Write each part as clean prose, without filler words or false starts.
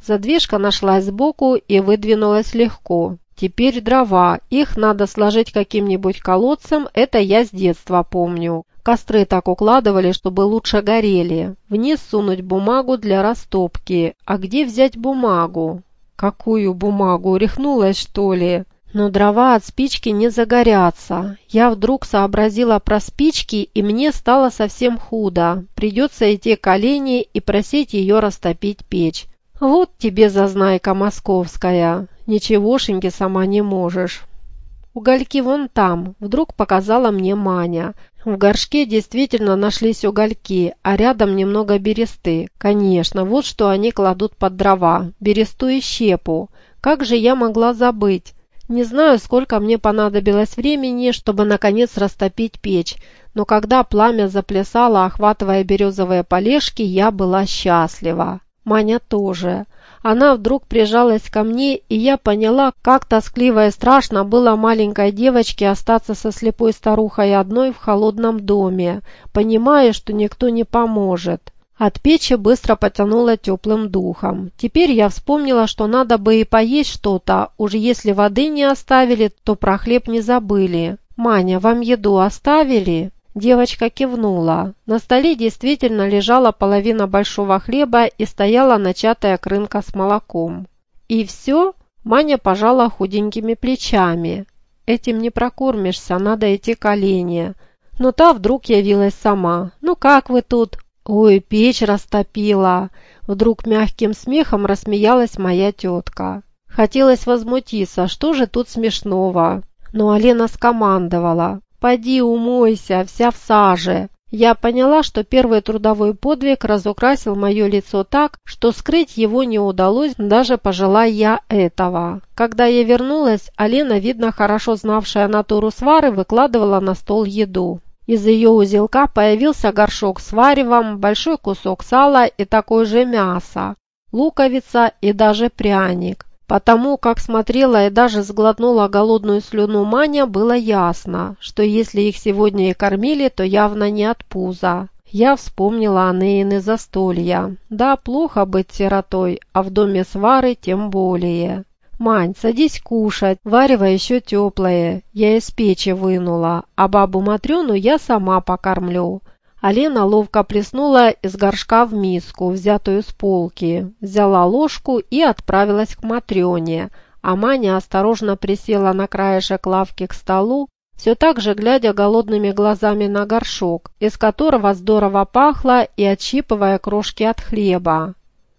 Задвижка нашлась сбоку и выдвинулась легко. Теперь дрова, их надо сложить каким-нибудь колодцем, это я с детства помню. Костры так укладывали, чтобы лучше горели. Вниз сунуть бумагу для растопки. А где взять бумагу? Какую бумагу? Рехнулась, что ли? Но дрова от спички не загорятся. Я вдруг сообразила про спички, и мне стало совсем худо. Придется идти к Олене и просить ее растопить печь. Вот тебе зазнайка московская. Ничегошеньки сама не можешь. Угольки вон там, вдруг показала мне Маня. В горшке действительно нашлись угольки, а рядом немного бересты. Конечно, вот что они кладут под дрова, бересту и щепу. Как же я могла забыть? Не знаю, сколько мне понадобилось времени, чтобы наконец растопить печь, но когда пламя заплясало, охватывая березовые полежки, я была счастлива. Маня тоже. Она вдруг прижалась ко мне, и я поняла, как тоскливо и страшно было маленькой девочке остаться со слепой старухой одной в холодном доме, понимая, что никто не поможет. От печи быстро потянуло теплым духом. Теперь я вспомнила, что надо бы и поесть что-то, уж если воды не оставили, то про хлеб не забыли. «Маня, вам еду оставили?» Девочка кивнула. На столе действительно лежала половина большого хлеба и стояла начатая крынка с молоком. «И все?» Маня пожала худенькими плечами. «Этим не прокормишься, надо идти к Олене». Но та вдруг явилась сама. «Ну как вы тут?» «Ой, печь растопила!» Вдруг мягким смехом рассмеялась моя тетка. Хотелось возмутиться, что же тут смешного? Но Алена скомандовала. «Поди умойся, вся в саже». Я поняла, что первый трудовой подвиг разукрасил мое лицо так, что скрыть его не удалось, даже пожелая я этого. Когда я вернулась, Алена, видно хорошо знавшая натуру свары, выкладывала на стол еду. Из ее узелка появился горшок с варевом, большой кусок сала и такое же мясо, луковица и даже пряник. Потому как смотрела и даже сглотнула голодную слюну Маня, было ясно, что если их сегодня и кормили, то явно не от пуза. Я вспомнила Анеины застолья. Да, плохо быть сиротой, а в доме свары тем более. «Мань, садись кушать, варево еще теплое, я из печи вынула, а бабу Матрёну я сама покормлю». Алена ловко плеснула из горшка в миску, взятую с полки, взяла ложку и отправилась к Матрёне, а Маня осторожно присела на краешек лавки к столу, все так же глядя голодными глазами на горшок, из которого здорово пахло, и отщипывая крошки от хлеба.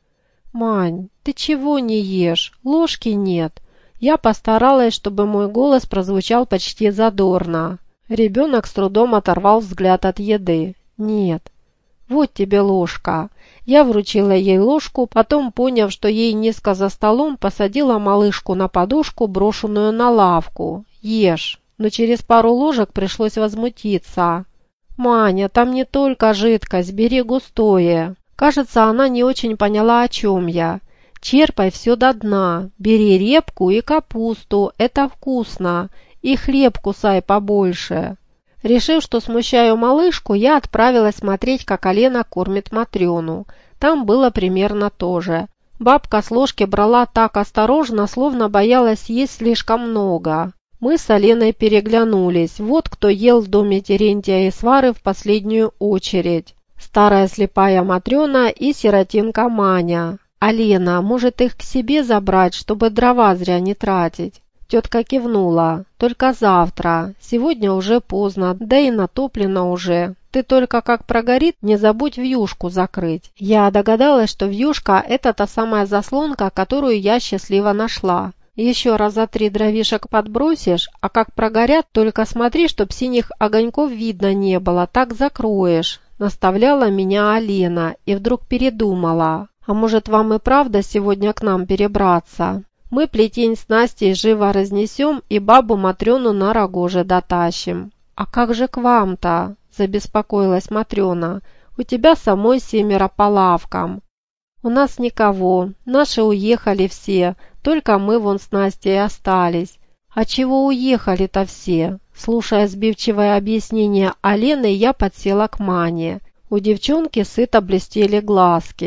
«Мань, ты чего не ешь? Ложки нет». Я постаралась, чтобы мой голос прозвучал почти задорно. Ребенок с трудом оторвал взгляд от еды. «Нет». «Вот тебе ложка». Я вручила ей ложку, потом, поняв, что ей низко за столом, посадила малышку на подушку, брошенную на лавку. «Ешь». Но через пару ложек пришлось возмутиться. «Маня, там не только жидкость, бери густое». Кажется, она не очень поняла, о чем я. «Черпай все до дна, бери репку и капусту, это вкусно, и хлеб кусай побольше». Решив, что смущаю малышку, я отправилась смотреть, как Алена кормит Матрёну. Там было примерно то же. Бабка с ложки брала так осторожно, словно боялась есть слишком много. Мы с Аленой переглянулись. Вот кто ел в доме Терентия и Свары в последнюю очередь. Старая слепая Матрёна и сиротинка Маня. «Алена, может их к себе забрать, чтобы дрова зря не тратить?» Тетка кивнула. «Только завтра. Сегодня уже поздно, да и натоплено уже. Ты только как прогорит, не забудь вьюшку закрыть». Я догадалась, что вьюшка – это та самая заслонка, которую я счастливо нашла. Еще раза 3 дровишек подбросишь, а как прогорят, только смотри, чтоб синих огоньков видно не было, так закроешь. Наставляла меня Алена и вдруг передумала. «А может, вам и правда сегодня к нам перебраться? Мы плетень с Настей живо разнесем и бабу Матрёну на рогоже дотащим». «А как же к вам-то?» – забеспокоилась Матрёна. «У тебя самой 7 по лавкам». «У нас никого, наши уехали все, только мы вон с Настей остались». «А чего уехали-то все?» Слушая сбивчивое объяснение Алены, я подсела к Мане. У девчонки сыто блестели глазки.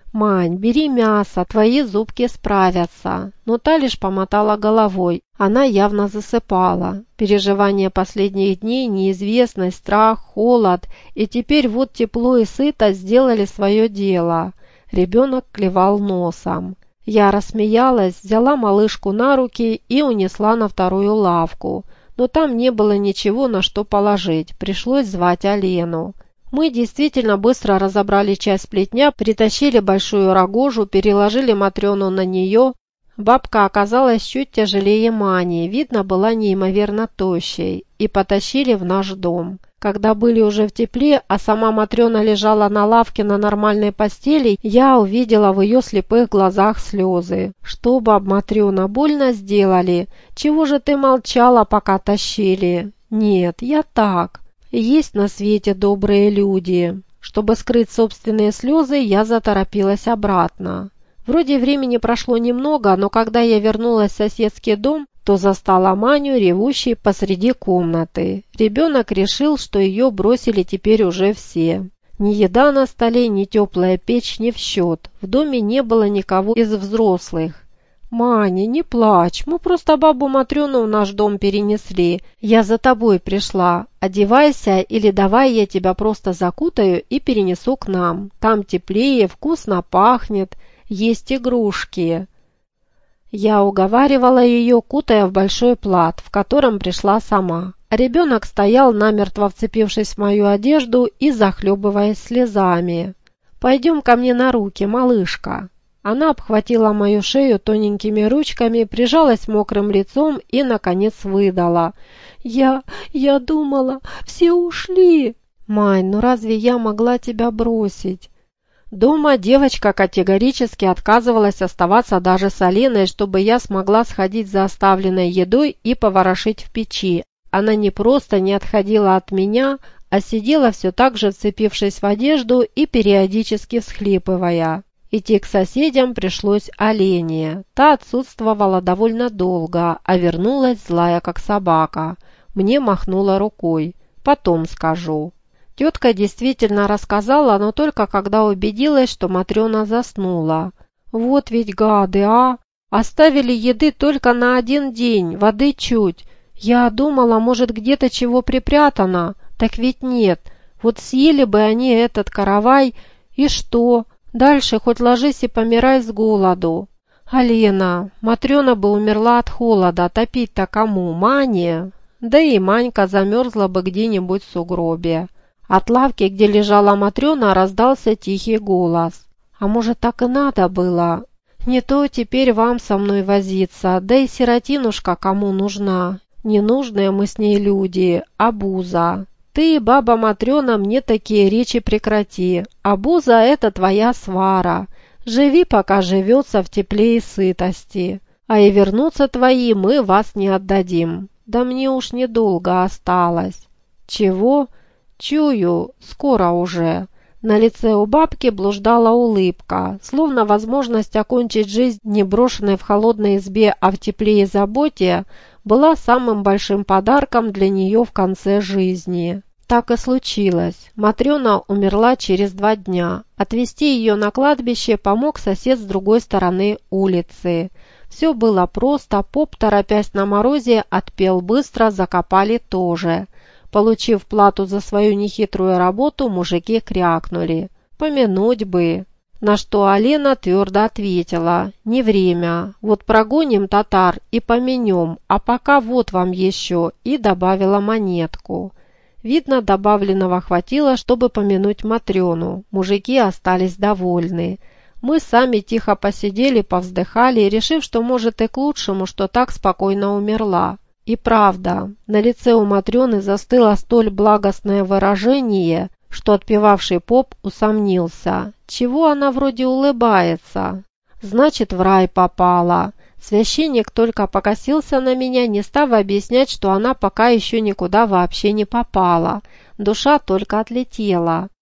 «Мань, бери мясо, твои зубки справятся». Но та лишь помотала головой. Она явно засыпала. Переживания последних дней, неизвестность, страх, холод. И теперь вот тепло и сыто сделали свое дело. Ребенок клевал носом. Я рассмеялась, взяла малышку на руки и унесла на вторую лавку. Но там не было ничего, на что положить. Пришлось звать Алену. Мы действительно быстро разобрали часть плетня, притащили большую рогожу, переложили Матрёну на нее. Бабка оказалась чуть тяжелее Мани, видно, была неимоверно тощей, и потащили в наш дом. Когда были уже в тепле, а сама Матрёна лежала на лавке на нормальной постели, я увидела в ее слепых глазах слезы. «Что, баб Матрёна, больно сделали? Чего же ты молчала, пока тащили?» «Нет, я так». Есть на свете добрые люди. Чтобы скрыть собственные слезы, я заторопилась обратно. Вроде времени прошло немного, но когда я вернулась в соседский дом, то застала Маню, ревущей посреди комнаты. Ребенок решил, что ее бросили теперь уже все. Ни еда на столе, ни теплая печь не в счет. В доме не было никого из взрослых. «Маня, не плачь, мы просто бабу Матрёну в наш дом перенесли. Я за тобой пришла. Одевайся или давай я тебя просто закутаю и перенесу к нам. Там теплее, вкусно пахнет, есть игрушки». Я уговаривала ее, кутая в большой плат, в котором пришла сама. А ребенок стоял, намертво вцепившись в мою одежду и захлебываясь слезами. «Пойдем ко мне на руки, малышка». Она обхватила мою шею тоненькими ручками, прижалась мокрым лицом и, наконец, выдала. Я думала, все ушли». «Мань, ну разве я могла тебя бросить?» Дома девочка категорически отказывалась оставаться даже с Аленой, чтобы я смогла сходить за оставленной едой и поворошить в печи. Она не просто не отходила от меня, а сидела все так же, вцепившись в одежду и периодически всхлипывая. Идти к соседям пришлось Алене. Та отсутствовала довольно долго, а вернулась злая, как собака. Мне махнула рукой. «Потом скажу». Тетка действительно рассказала, но только когда убедилась, что Матрёна заснула. «Вот ведь гады, а! Оставили еды только на 1 день, воды чуть. Я думала, может, где-то чего припрятано. Так ведь нет. Вот съели бы они этот каравай, и что? Дальше хоть ложись и помирай с голоду». «Алена, Матрёна бы умерла от холода, топить-то кому? Мане?» Да и Манька замерзла бы где-нибудь в сугробе. От лавки, где лежала Матрёна, раздался тихий голос. «А может, так и надо было? Не то теперь вам со мной возиться, да и сиротинушка кому нужна? Ненужные мы с ней люди, обуза. Ты, баба Матрёна, мне такие речи прекрати. Обуза – это твоя свара. Живи, пока живется в тепле и сытости. А и вернуться твои мы вас не отдадим. Да мне уж недолго осталось». «Чего?» «Чую, скоро уже». На лице у бабки блуждала улыбка, словно возможность окончить жизнь не брошенной в холодной избе, а в тепле и заботе, была самым большим подарком для нее в конце жизни. Так и случилось. Матрёна умерла через 2 дня. Отвезти ее на кладбище помог сосед с другой стороны улицы. Все было просто, поп, торопясь на морозе, отпел быстро, закопали тоже. Получив плату за свою нехитрую работу, мужики крякнули. «Помянуть бы». На что Алена твердо ответила: «Не время. Вот прогоним татар и помянем, а пока вот вам еще», и добавила монетку. Видно, добавленного хватило, чтобы помянуть Матрёну. Мужики остались довольны. Мы сами тихо посидели, повздыхали, решив, что может и к лучшему, что так спокойно умерла. И правда, на лице у Матрёны застыло столь благостное выражение, что отпевавший поп усомнился. Чего она вроде улыбается? Значит, в рай попала. Священник только покосился на меня, не став объяснять, что она пока еще никуда вообще не попала. Душа только отлетела.